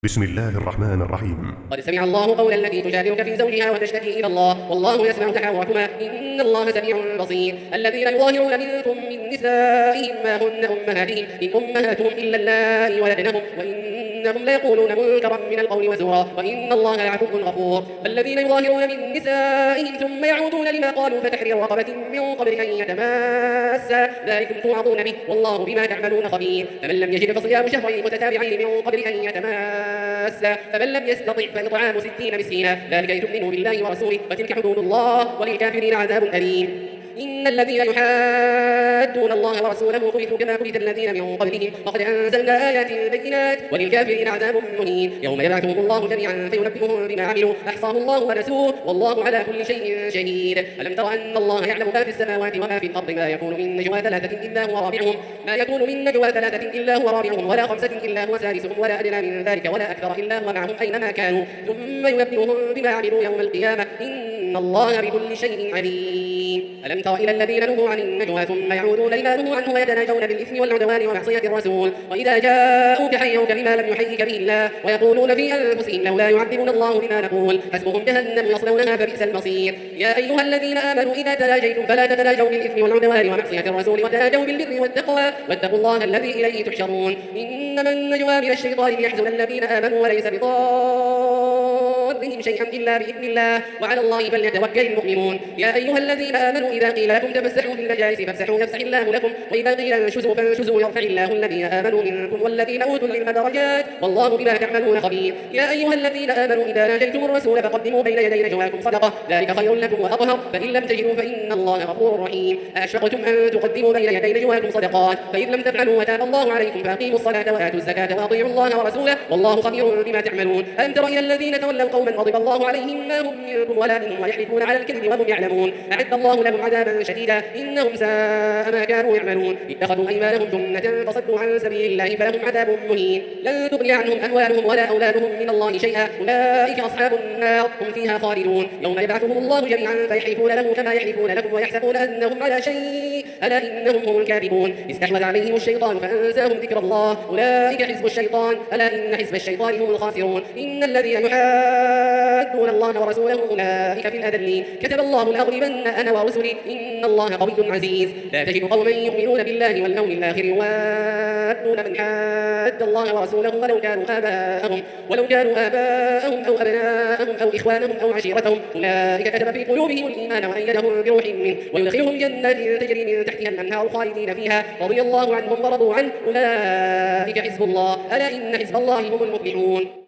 بسم الله الرحمن الرحيم. قد سمع الله قول التي تجادلك في زوجها وتشتكي إلى الله والله يسمع تحاوركما إن الله سميع بصير. الذين يظاهرون منكم من نسائهم ما هن أمهاتهم إن أمهاتهم إلا اللائي ولدنهم وإنهم ليقولون منكرا من القول وزورا وإن الله لعفو غفور. الذين يظاهرون من نسائهم ثم يعودون لما قالوا فتحرير رقبة من قبل أن يتماسا ذلكم توعظون به والله بما تعملون خبير. فمن لم يجد فصيام شهرين متتابعين من قبل أن يتماسا فمن لم يستطع فإطعام 60 مسكينا ذلك لتؤمنوا بالله ورسوله وتلك حدود الله وللكافرين عذاب أليم. إن الذين يحادون الله ورسوله كبتوا كما كبت الذين من قبلهم وقد أنزلنا آيات بينات وللكافرين عذاب مهين. يوم يبعثهم الله جميعا فينبئهم بما عملوا أحصاه الله ونسوه والله على كل شيء شهيد. ألم تر أن الله يعلم ما في السماوات وما في الأرض ما يكون من نجوى ثلاثة إلا هو رابعهم ولا خمسة إلا هو سادسهم ولا أدنى من ذلك ولا أكثر إلا هو معهم أينما كانوا ثم ينبئهم بما عملوا يوم القيامة إن الله بكل شيء عليم. ألم تر إلى الذين نهوا عن النجوى ثم يعودون لما نهوا عنه ويتناجون بالإثم والعدوان ومعصية الرسول وإذا جاءوك حيوك بما لم يحيك به الله ويقولون في أنفسهم لولا يعذبنا الله بما نقول حسبهم جهنم يصلونها فبئس المصير. يا أيها الذين آمنوا إذا تناجيتم فلا تتناجوا بالإثم والعدوان ومعصية الرسول وتناجوا بالبر والتقوى واتقوا الله الذي إليه تحشرون. إنما النجوى من الشيطان ليحزن الذين آمنوا وليس بضارهم شيئا إلا بإذن الله وعلى الله فليتوكل المؤمنون. يا أيها الذين آمنوا إذا قيل لكم تفسحوا في المجالس فافسحوا يفسح الله لكم وإذا قيل انشزوا فانشزوا يرفع الله الذين آمنوا منكم والذين أوتوا العلم درجات والله بما تعملون خبير. يا أيها الذين آمنوا إذا ناجيتم الرسول فقدموا بين يدي نجواكم صدقة ذلك خير لكم وأطهر فإن لم تجدوا فإن الله غفور رحيم. أأشفقتم أن تقدموا بين يدي نجواكم صدقات فإن لم تفعلوا وتاب الله عليكم فأقيموا الصلاة وآتوا الزكاة وأطيعوا الله ورسوله والله خبير بما تعملون. ألم تر إلى الذين تولوا قوما غضب الله عليهم ما هم منكم ولا منهم ويحلفون على الكذب وهم يعلمون أعد الله لهم عذابا شديدا إنهم ساء ما كانوا يعملون. اتخذوا أيمانهم جنة فصدوا عن سبيل الله فلهم عذاب مهين. لن تغني عنهم أموالهم ولا أولادهم من الله شيئا أولئك أصحاب النار هم فيها خالدون. يوم يبعثهم الله جميعا فيحلفون له كما يحلفون لكم ويحسبون أنهم على شيء ألا إنهم هم الكاذبون. استحوذ عليهم الشيطان فأنساهم ذكر الله أولئك حزب الشيطان ألا إن حزب الشيطان هم الخاسرون. إن الذين يحادون الله ورسوله أولئك في الأذلين. كتب الله لأغلبن أنا ورسلي إن الله قوي عزيز. لا تجد قوما يؤمنون بالله واليوم الآخر يوادون من حاد الله ورسوله ولو كانوا آباءهم أو أبناءهم أو إخوانهم أو عشيرتهم أولئك كتب في قلوبهم الإيمان وأيدهم بروح منه ويدخلهم جنات تجري من تحتها الأنهار خالدين فيها رضي الله عنهم ورضوا عنه أولئك حزب الله ألا إن حزب الله هم المفلحون.